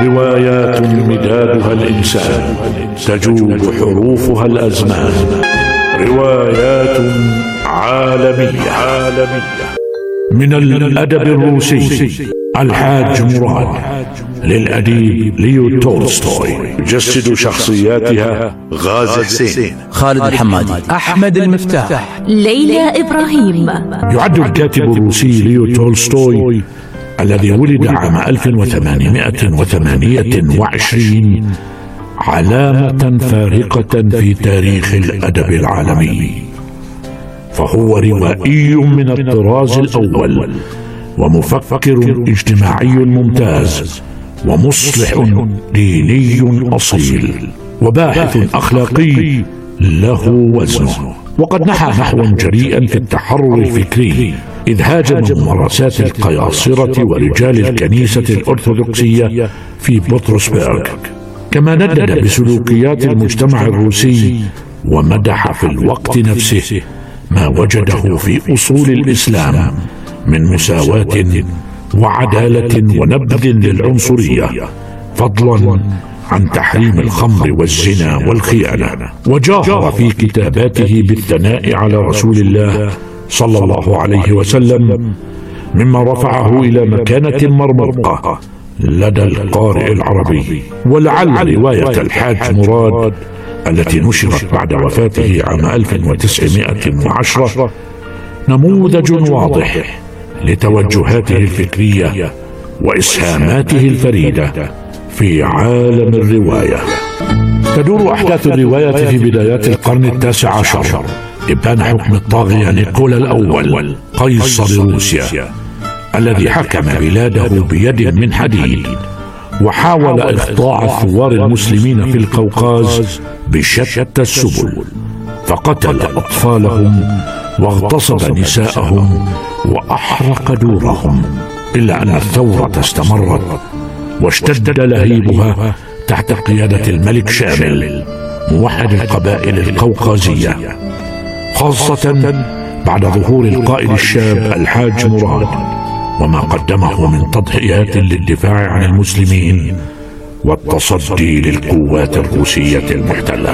روايات مدادها الإنسان، تجوب حروفها الأزمان. روايات عالمية. من الأدب الروسي الحاج مراد، للأديب ليو تولستوي. يجسد شخصياتها غازي حسين، خالد الحمادي، أحمد المفتاح، ليلى إبراهيم. يعد الكاتب الروسي ليو تولستوي الذي ولد عام 1828 علامة فارقة في تاريخ الأدب العالمي، فهو روائي من الطراز الأول، ومفكر اجتماعي ممتاز، ومصلح ديني أصيل، وباحث أخلاقي له وزنه. وقد نحى نحوا جريئا في التحرر الفكري، إذ هاجم ممارسات القياصرة ورجال الكنيسة الأرثوذكسية في بطرسبرغ، كما ندد بسلوكيات المجتمع الروسي، ومدح في الوقت نفسه ما وجده في أصول الإسلام من مساواة وعدالة ونبذ للعنصرية، فضلا عن تحريم الخمر والزنا والخيانة. وجاهر في كتاباته بالثناء على رسول الله صلى الله عليه وسلم، مما رفعه إلى مكانة مرموقة لدى القارئ العربي. ولعل رواية الحاج مراد التي نشرت بعد وفاته عام 1910 نموذج واضح لتوجهاته الفكرية وإسهاماته الفريدة في عالم الرواية. تدور أحداث الرواية في بدايات القرن التاسع عشر، إبان حكم الطاغية نيكولا الأول قيصر روسيا، الذي حكم بلاده بيد من حديد، وحاول إخضاع ثوار المسلمين في القوقاز بشتى السبل، فقتل أطفالهم واغتصب نساءهم وأحرق دورهم، إلا أن الثورة استمرت واشتد لهيبها تحت قيادة الملك شامل موحد القبائل القوقازية، خاصة بعد ظهور القائد الشاب الحاج مراد وما قدمه من تضحيات للدفاع عن المسلمين والتصدي للقوات الروسية المحتلة.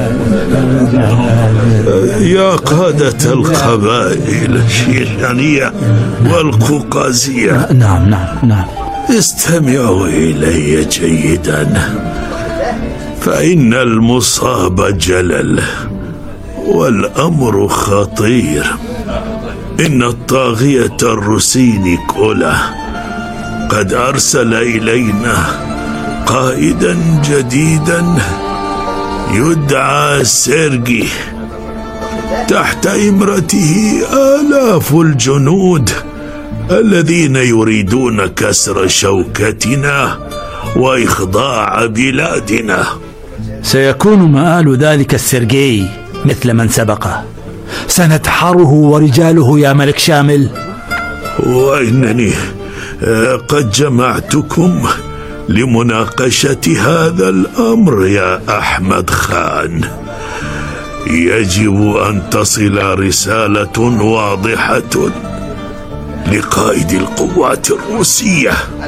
يا قادة القبائل الشيشانية والقوقازية، نعم، استمعوا إلي جيدا، فإن المصاب جلل والأمر خطير. إن الطاغية الروسي نيكولا قد أرسل إلينا قائدا جديدا يدعى سيرجي، تحت إمرته آلاف الجنود الذين يريدون كسر شوكتنا وإخضاع بلادنا. سيكون مآل ذلك السيرجي مثل من سبقه، سنتحره ورجاله يا ملك شامل. وإنني قد جمعتكم لمناقشة هذا الأمر يا أحمد خان. يجب أن تصل رسالة واضحة لقائد القوات الروسية،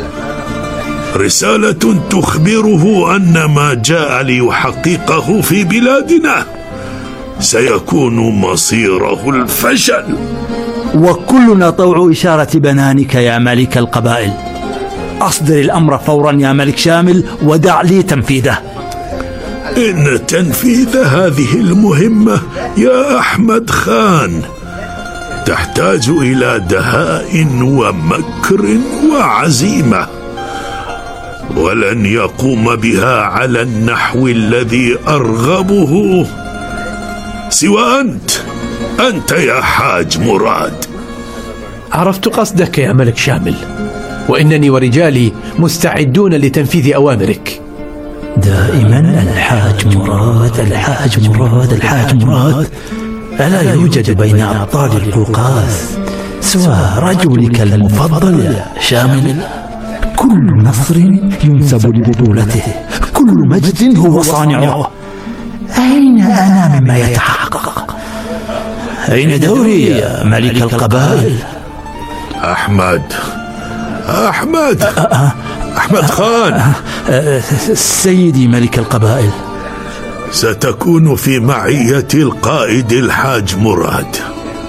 رسالة تخبره أن ما جاء ليحققه في بلادنا سيكون مصيره الفشل. وكلنا طوع إشارة بنانك يا ملك القبائل. أصدر الأمر فورا يا ملك شامل ودع لي تنفيذه. إن تنفيذ هذه المهمة يا أحمد خان تحتاج إلى دهاء ومكر وعزيمة، ولن يقوم بها على النحو الذي أرغبه سوى أنت يا حاج مراد. عرفت قصدك يا ملك شامل، وإنني ورجالي مستعدون لتنفيذ أوامرك. دائما الحاج مراد الحاج مراد الحاج مراد، ألا يوجد بين أبطال القوقاز سوى رجلك المفضل يا شامل؟ كل نصر ينسب لبطولته، كل مجد هو صانعه. أين أنا مما يتحقق؟ أين دوري يا ملك القبائل؟ أحمد أحمد خان. سيدي ملك القبائل، ستكون في معية القائد الحاج مراد.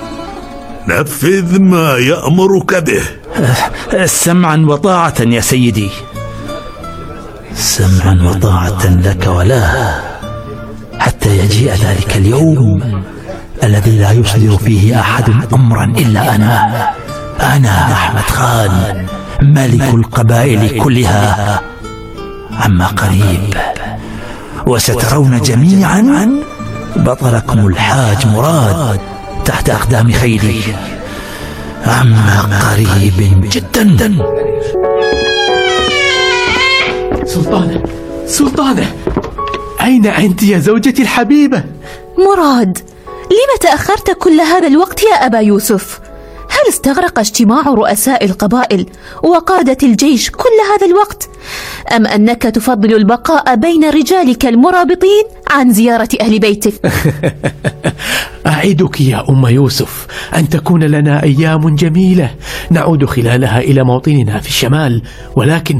نفذ ما يأمرك به. سمعا وطاعة يا سيدي. سمعا وطاعة لك ولا، حتى يجيء ذلك اليوم الذي لا يصدر فيه أحد أمرا إلا أنا أحمد خان ملك القبائل كلها عما قريب. وسترون جميعا بطلكم الحاج مراد تحت أقدام خيلي عما قريب جدا. سلطانة، أين أنت يا زوجتي الحبيبة؟ مراد، لم تأخرت كل هذا الوقت يا أبا يوسف؟ هل استغرق اجتماع رؤساء القبائل وقادة الجيش كل هذا الوقت؟ أم أنك تفضل البقاء بين رجالك المرابطين عن زيارة أهل بيتك؟ أعدك يا أم يوسف أن تكون لنا أيام جميلة نعود خلالها إلى موطننا في الشمال، ولكن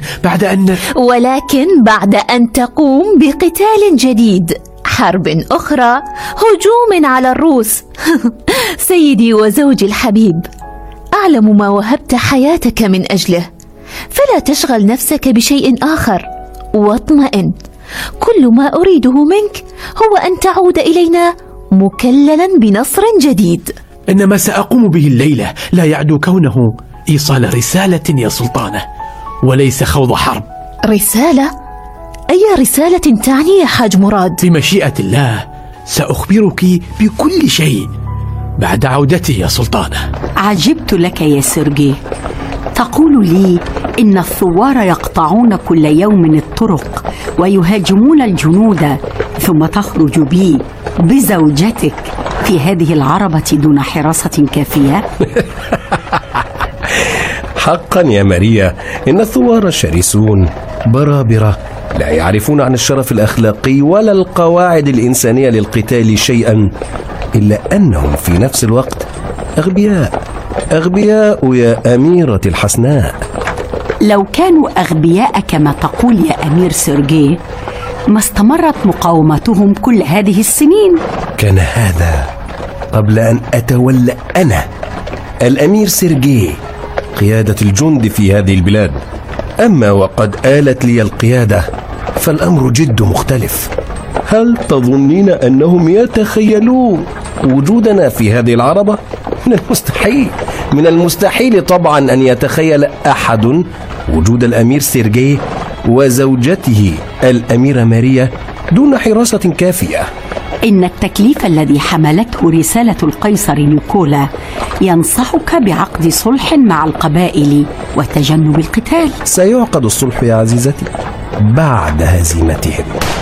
بعد أن تقوم بقتال جديد، حرب أخرى، هجوم على الروس. سيدي وزوجي الحبيب، أعلم ما وهبت حياتك من أجله، فلا تشغل نفسك بشيء آخر واطمئن. كل ما أريده منك هو أن تعود إلينا مكللا بنصر جديد. إن ما سأقوم به الليلة لا يعدو كونه إيصال رسالة يا سلطانة، وليس خوض حرب. رسالة؟ أي رسالة تعني يا حاج مراد؟ بمشيئة الله سأخبرك بكل شيء بعد عودتي يا سلطانة. عجبت لك يا سيرجي، تقول لي إن الثوار يقطعون كل يوم الطرق ويهاجمون الجنود، ثم تخرج بي بزوجتك في هذه العربة دون حراسة كافية؟ حقا يا ماريا، إن الثوار شرسون برابرة، لا يعرفون عن الشرف الأخلاقي ولا القواعد الإنسانية للقتال شيئا، إلا أنهم في نفس الوقت أغبياء يا أميرة الحسناء. لو كانوا أغبياء كما تقول يا أمير سيرجي ما استمرت مقاومتهم كل هذه السنين. كان هذا قبل أن أتولى أنا الأمير سيرجي قيادة الجند في هذه البلاد، أما وقد آلت لي القيادة فالأمر جد مختلف. هل تظنين أنهم يتخيلون وجودنا في هذه العربة؟ من المستحيل طبعا أن يتخيل أحد وجود الأمير سيرجي وزوجته الأميرة ماريا دون حراسة كافية. إن التكليف الذي حملته رسالة القيصر نيكولا ينصحك بعقد صلح مع القبائل وتجنب القتال. سيعقد الصلح يا عزيزتي بعد هزيمتهم.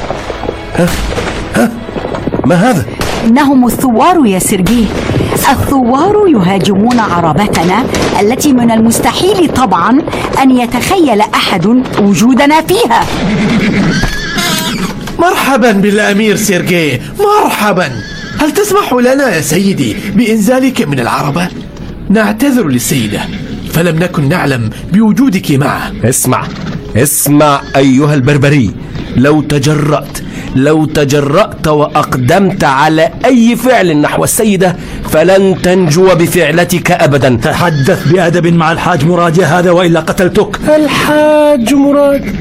ما هذا؟ إنهم الثوار يا سيرجي، الثوار يهاجمون عربتنا التي من المستحيل طبعا أن يتخيل أحد وجودنا فيها. مرحبا بالأمير سيرجي، مرحبا. هل تسمح لنا يا سيدي بإنزالك من العربة؟ نعتذر للسيدة، فلم نكن نعلم بوجودك معه. اسمع أيها البربري، لو تجرأت وأقدمت على أي فعل نحو السيدة فلن تنجو بفعلتك أبدا. تحدث بأدب مع الحاج مراد يا هذا وإلا قتلتك. الحاج مراد؟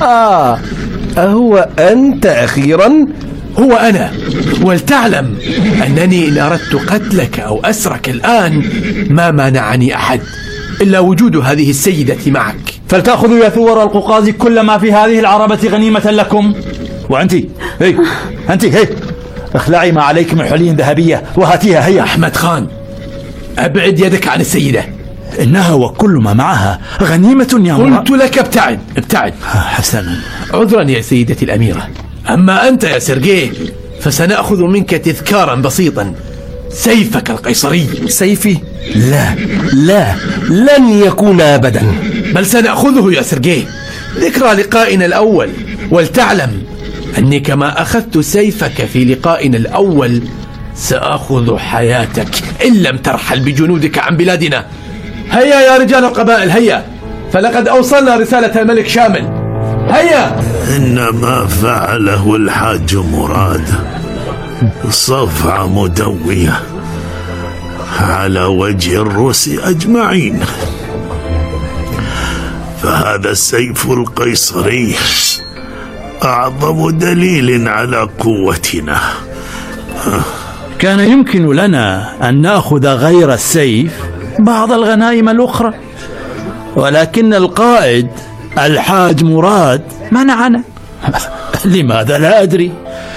أهو أنت أخيرا؟ هو أنا، ولتعلم أنني إن أردت قتلك أو أسرك الآن ما مانعني أحد إلا وجود هذه السيدة معك. فلتأخذوا يا ثوار القوقاز كل ما في هذه العربة غنيمة لكم. وأنت هي اخلعي ما عليك من حلي ذهبية وهاتيها. هيا أحمد خان، أبعد يدك عن السيدة، إنها وكل ما معها غنيمة يا مراد. قلت لك ابتعد. حسنا. عذرا يا سيدتي الأميرة. أما أنت يا سيرجي فسنأخذ منك تذكارا بسيطا، سيفك القيصري. سيفي؟ لا لن يكون أبدا. بل سنأخذه يا سيرجي ذكرى لقائنا الأول، ولتعلم أني كما أخذت سيفك في لقائنا الأول سأخذ حياتك إن لم ترحل بجنودك عن بلادنا. هيا يا رجال القبائل، هيا فلقد أوصلنا رسالة الملك شامل. هيا. إن ما فعله الحاج مراد صفعة مدوية على وجه الروس أجمعين، فهذا السيف القيصري أعظم دليل على قوتنا. كان يمكن لنا أن نأخذ غير السيف بعض الغنائم الأخرى، ولكن القائد الحاج مراد منعنا. لماذا لا أدري،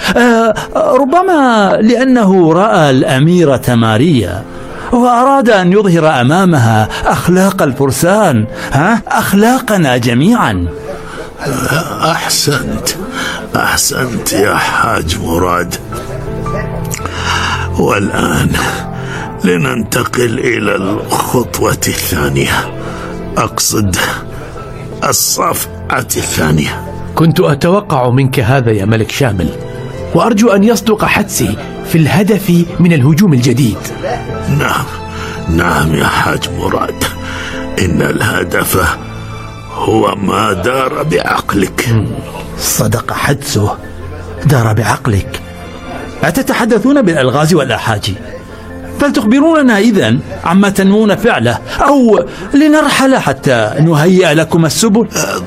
ربما لأنه رأى الأميرة ماريا وأراد أن يظهر أمامها أخلاق الفرسان، أخلاقنا جميعا. أحسنت يا حاج مراد. والآن لننتقل إلى الخطوة الثانية، أقصد الصفعة الثانية. كنت أتوقع منك هذا يا ملك شامل، وأرجو أن يصدق حدسي في الهدف من الهجوم الجديد. نعم يا حاج مراد، إن الهدف هو ما دار بعقلك. صدق حدسه، دار بعقلك. أتتحدثون بالألغاز والأحاجي؟ فلتخبروننا إذن عما تنوون فعله، أو لنرحل حتى نهيئ لكم السبل.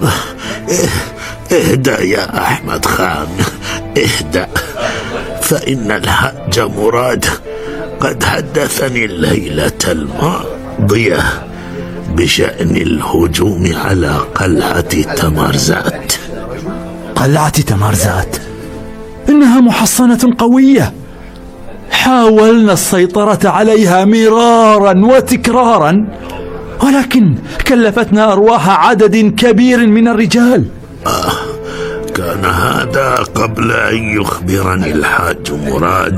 اهدأ يا أحمد خان، اهدأ، فإن الحاج مراد قد حدثني الليلة الماضية بشأن الهجوم على قلعة تمارزات. قلعة تمارزات إنها محصنة قوية، حاولنا السيطرة عليها مرارا وتكرارا، ولكن كلفتنا أرواح عدد كبير من الرجال. كان هذا قبل أن يخبرني الحاج مراد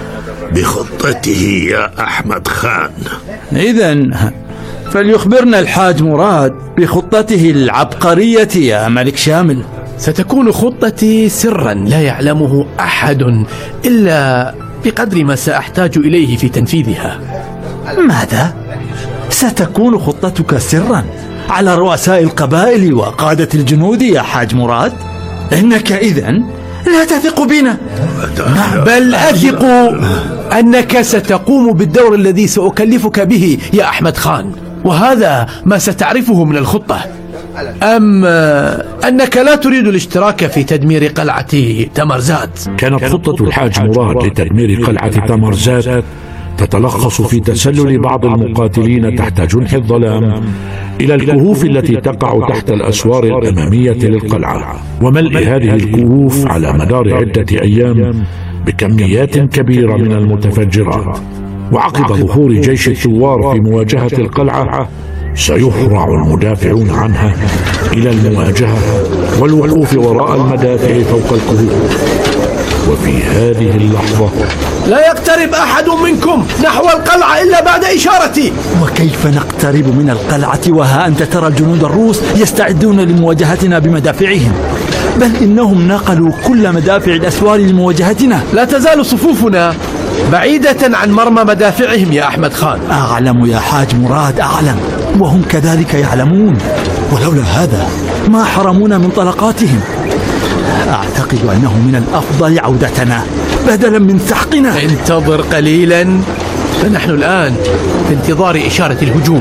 بخطته يا أحمد خان. إذن فليخبرنا الحاج مراد بخطته العبقرية يا ملك شامل. ستكون خطتي سرا لا يعلمه أحد إلا بقدر ما سأحتاج إليه في تنفيذها. ماذا؟ ستكون خطتك سرا على رؤساء القبائل وقادة الجنود يا حاج مراد؟ إنك إذن لا تثق بنا. بل أثق أنك ستقوم بالدور الذي سأكلفك به يا أحمد خان، وهذا ما ستعرفه من الخطة. أم أنك لا تريد الاشتراك في تدمير قلعة تمارزات؟ كانت خطة الحاج مراد لتدمير قلعة تمارزات تتلخص في تسلل بعض المقاتلين تحت جنح الظلام إلى الكهوف التي تقع تحت الأسوار الأمامية للقلعة، وملء هذه الكهوف على مدار عدة أيام بكميات كبيرة من المتفجرات. وعقب ظهور جيش الثوار في مواجهة القلعة سيهرع المدافعون عنها إلى المواجهة والوقوف وراء المدافع فوق الكهوف. وفي هذه اللحظة لا يقترب أحد منكم نحو القلعة إلا بعد إشارتي. وكيف نقترب من القلعة وها أنت ترى الجنود الروس يستعدون لمواجهتنا بمدافعهم؟ بل إنهم نقلوا كل مدافع الأسوار لمواجهتنا. لا تزال صفوفنا بعيدة عن مرمى مدافعهم يا أحمد خان. أعلم يا حاج مراد، أعلم، وهم كذلك يعلمون، ولولا هذا ما حرمونا من طلقاتهم. أعتقد أنه من الأفضل عودتنا بدلا من سحقنا. انتظر قليلا، فنحن الآن في انتظار إشارة الهجوم.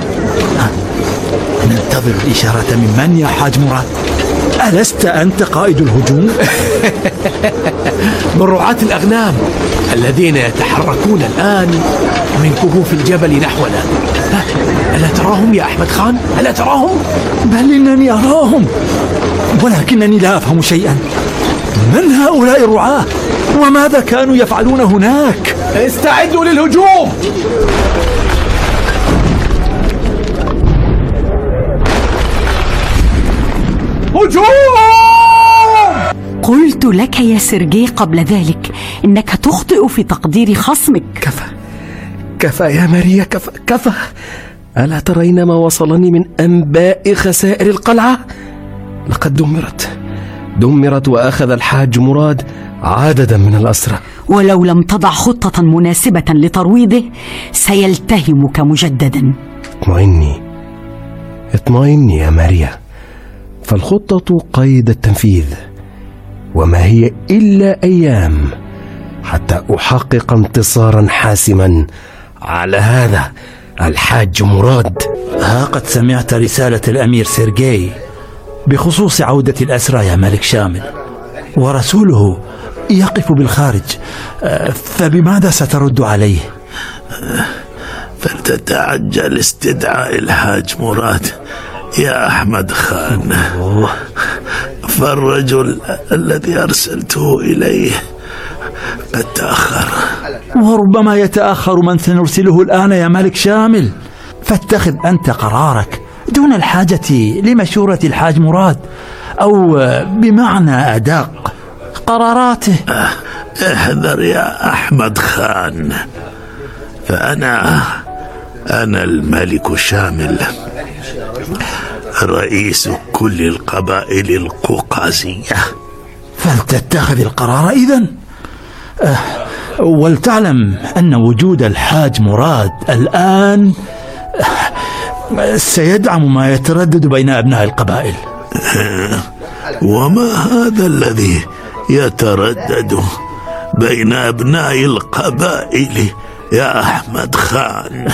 ننتظر الإشارة من من يا حاج مراد؟ ألست أنت قائد الهجوم؟ من رعاة الأغنام الذين يتحركون الآن من كهوف الجبل نحونا. ألا تراهم يا أحمد خان؟ ألا تراهم؟ بل إنني أراهم، ولكنني لا أفهم شيئا. من هؤلاء الرعاة؟ وماذا كانوا يفعلون هناك؟ استعدوا للهجوم. هجوم! قلت لك يا سيرجي قبل ذلك إنك تخطئ في تقدير خصمك. كفى يا ماريا، كفى. ألا ترين ما وصلني من أنباء خسائر القلعة؟ لقد دمرت وأخذ الحاج مراد عددا من الأسرى، ولو لم تضع خطة مناسبة لترويضه سيلتهمك مجددا. اطمئني يا ماريا، فالخطة قيد التنفيذ، وما هي إلا أيام حتى أحقق انتصارا حاسما على هذا الحاج مراد. ها قد سمعت رسالة الأمير سيرجي بخصوص عودة الأسرى يا ملك شامل، ورسوله يقف بالخارج، فبماذا سترد عليه؟ فلتتعجل استدعاء الحاج مراد يا أحمد خان، فالرجل الذي أرسلته إليه قد تأخر. وربما يتأخر من سنرسله الآن يا ملك شامل، فاتخذ أنت قرارك دون الحاجة لمشورة الحاج مراد، أو بمعنى أدق قراراته. احذر يا أحمد خان، فأنا الملك شامل، رئيس كل القبائل القوقازية. فلتتخذ القرار إذن، ولتعلم أن وجود الحاج مراد الآن سيدعم ما يتردد بين أبناء القبائل. وما هذا الذي يتردد بين أبناء القبائل يا أحمد خان؟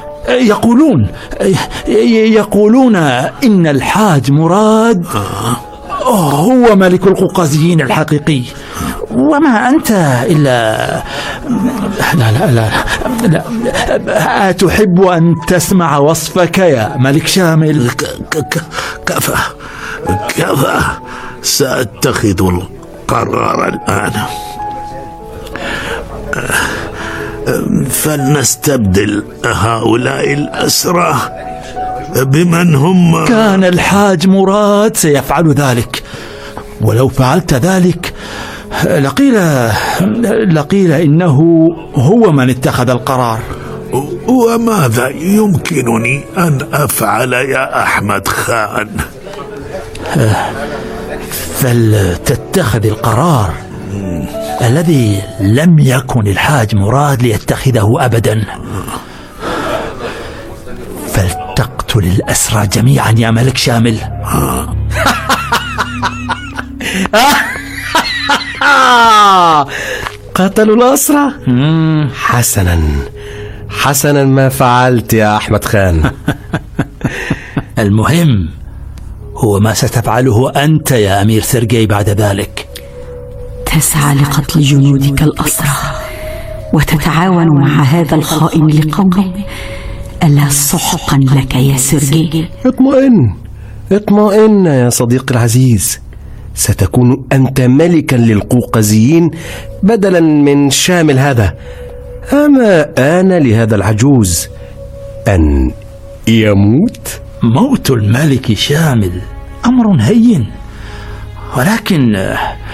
يقولون إن الحاج مراد هو ملك القوقازيين الحقيقي، وما أنت إلا لا أتحب أن تسمع وصفك يا ملك شامل؟ كفى، سأتخذ القرار الآن. فلنستبدل هؤلاء الأسرى بمن هم. كان الحاج مراد سيفعل ذلك، ولو فعلت ذلك لقيل إنه هو من اتخذ القرار. وماذا يمكنني أن أفعل يا أحمد خان؟ فلتتخذ القرار الذي لم يكن الحاج مراد ليتخذه أبدا. فلتقتل الأسرى جميعا يا ملك شامل. قتلوا الأسرى؟ حسنا ما فعلت يا أحمد خان. المهم هو ما ستفعله أنت يا أمير سيرجي بعد ذلك. تسعى لقتل جنودك الأسرى وتتعاون مع هذا الخائن لقومه. ألا سحقا لك يا سيرجي. اطمئن يا صديقي العزيز، ستكون أنت ملكا للقوقازيين بدلا من شامل هذا. أما آن لهذا العجوز أن يموت؟ موت الملك شامل أمر هين، ولكن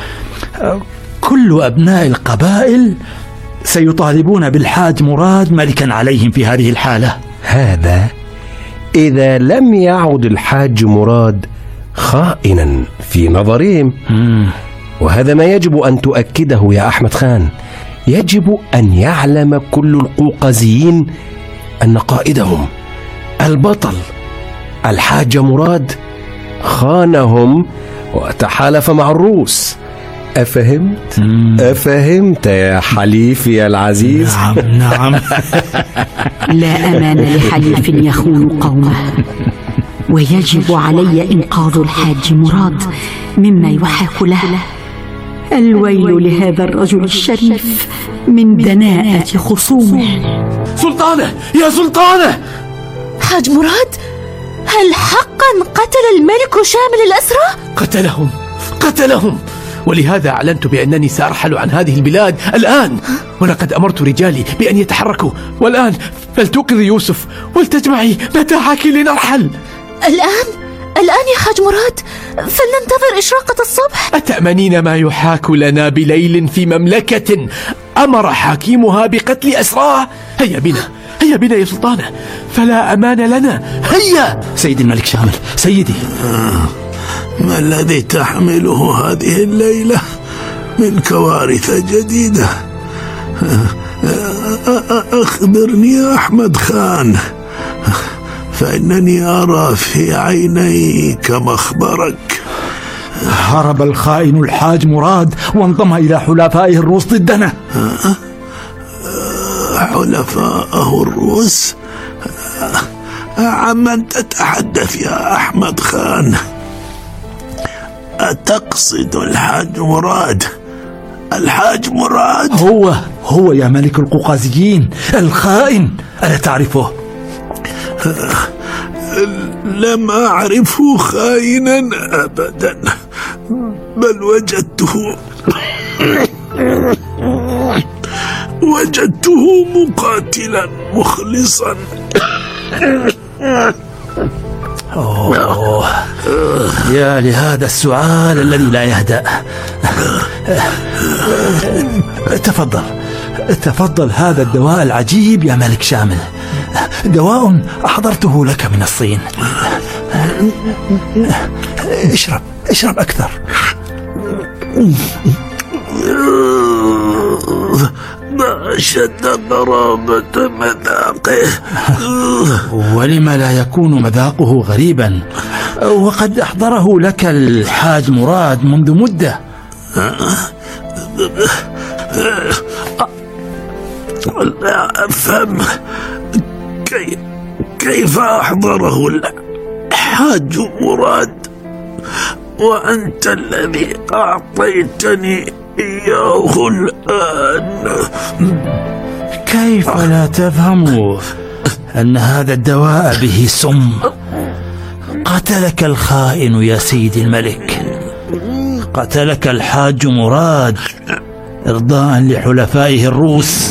كل أبناء القبائل سيطالبون بالحاج مراد ملكا عليهم في هذه الحالة. هذا إذا لم يعد الحاج مراد خائنا في نظرهم. وهذا ما يجب أن تؤكده يا أحمد خان. يجب أن يعلم كل القوقازيين أن قائدهم البطل الحاج مراد خانهم وتحالف مع الروس. أفهمت يا حليفي العزيز؟ نعم. لا أمان لحليف يخون قومه، ويجب علي إنقاذ الحاج مراد مما يحاك له. الويل لهذا الرجل الشريف من دناءة خصومه. سلطانة يا سلطانة! حاج مراد، هل حقا قتل الملك شامل الأسرى؟ قتلهم، ولهذا أعلنت بأنني سأرحل عن هذه البلاد الآن، ولقد أمرت رجالي بأن يتحركوا. والآن فلتوقظي يوسف ولتجمعي متاعك لنرحل. الآن يا حاج مراد، فلننتظر إشراقة الصبح. أتأمنين ما يحاك لنا بليل في مملكة أمر حاكمها بقتل أسراه؟ هيا بنا يا سلطانة، فلا أمان لنا. هيا. سيدي الملك شامل، سيدي. ما الذي تحمله هذه الليلة من كوارث جديدة؟ أخبرني يا أحمد خان، فإنني أرى في عينيك مخبرك. هرب الخائن الحاج مراد وانضم إلى حلفائه الروس ضدنا. حلفاءه الروس؟ عمن تتحدث يا أحمد خان؟ أتقصد الحاج مراد؟ الحاج مراد هو يا ملك القوقازيين الخائن، ألا تعرفه؟ لم أعرفه خائنا أبدا، بل وجدته مقاتلا مخلصا. يا لهذا السؤال الذي لا يهدأ. تفضل هذا الدواء العجيب يا ملك شامل، دواء أحضرته لك من الصين. اشرب أكثر. ما شد غرابة مذاقه. ولم لا يكون مذاقه غريبا وقد أحضره لك الحاج مراد منذ مدة؟ لا أفهم كيف أحضره الحاج مراد وأنت الذي أعطيتني إياه الآن. كيف لا تفهم أن هذا الدواء به سم؟ قتلك الخائن يا سيدي الملك، قتلك الحاج مراد إرضاء لحلفائه الروس.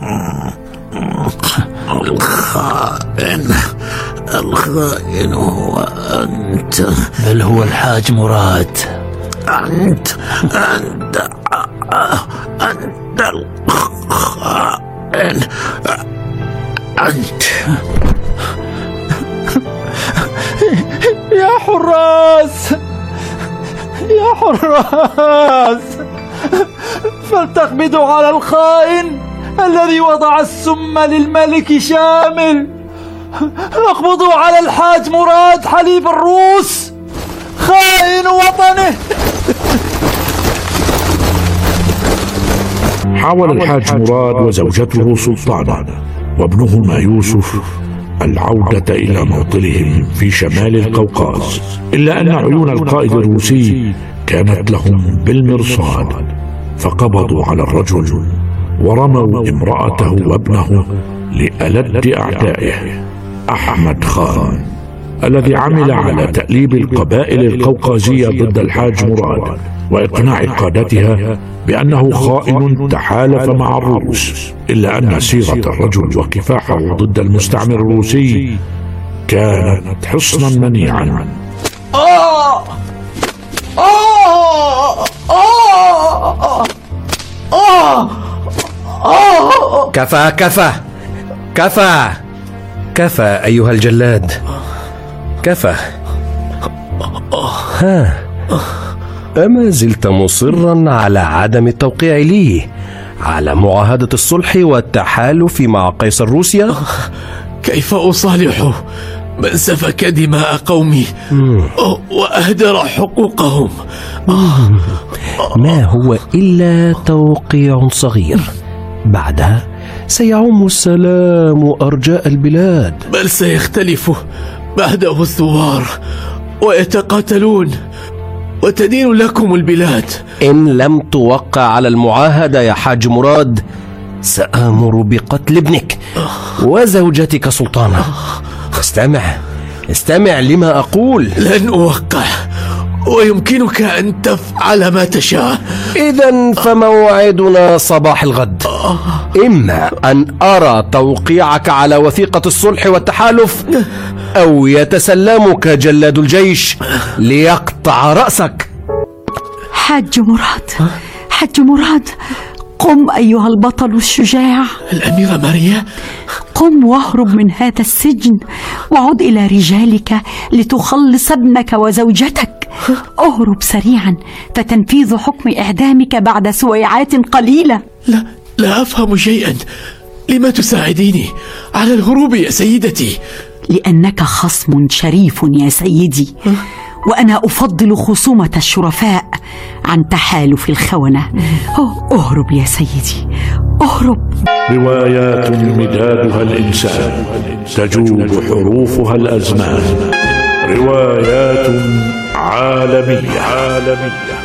الخائن هو أنت. بل هو الحاج مراد. أنت الخائن. أنت. يا حراس فلتقبضوا على الخائن الذي وضع السم للملك شامل. اقبضوا على الحاج مراد حليف الروس خائن وطنه. حاول الحاج مراد وزوجته سلطانة وابنهما يوسف العودة إلى موطنهم في شمال القوقاز، إلا أن عيون القائد الروسي كانت لهم بالمرصاد، فقبضوا على الرجل ورموا امرأته وابنه لألد أعدائه أحمد خان، الذي عمل على تأليب القبائل القوقازية ضد الحاج مراد وإقناع قادتها بأنه خائن تحالف مع الروس. إلا أن سيرة الرجل وكفاحه ضد المستعمر الروسي كانت حصنا منيعا. كفى أيها الجلاد، كفى. أما زلت مصرا على عدم التوقيع لي على معاهدة الصلح والتحالف مع قيصر روسيا؟ كيف أصالحه من سفك دماء قومي وأهدر حقوقهم؟ ما هو إلا توقيع صغير، بعدها سيعم السلام أرجاء البلاد. بل سيختلف بعده الثوار ويتقاتلون وتدين لكم البلاد. إن لم توقع على المعاهدة يا حاج مراد سآمر بقتل ابنك وزوجتك سلطانة. استمع لما أقول. لن أوقع، ويمكنك أن تفعل ما تشاء. إذن فموعدنا صباح الغد، إما أن أرى توقيعك على وثيقة الصلح والتحالف أو يتسلمك جلاد الجيش ليقطع رأسك. حاج مراد، قم أيها البطل الشجاع. الأميرة ماريا، قم واهرب من هذا السجن وعد إلى رجالك لتخلص ابنك وزوجتك. اهرب سريعا فتنفيذ حكم إعدامك بعد سويعات قليلة. لا أفهم شيئا. لما تساعديني على الهروب يا سيدتي؟ لأنك خصم شريف يا سيدي، وأنا أفضل خصومة الشرفاء عن تحالف الخونة. أهرب يا سيدي، أهرب. روايات مدادها الإنسان، تجوب حروفها الأزمان، روايات عالمية.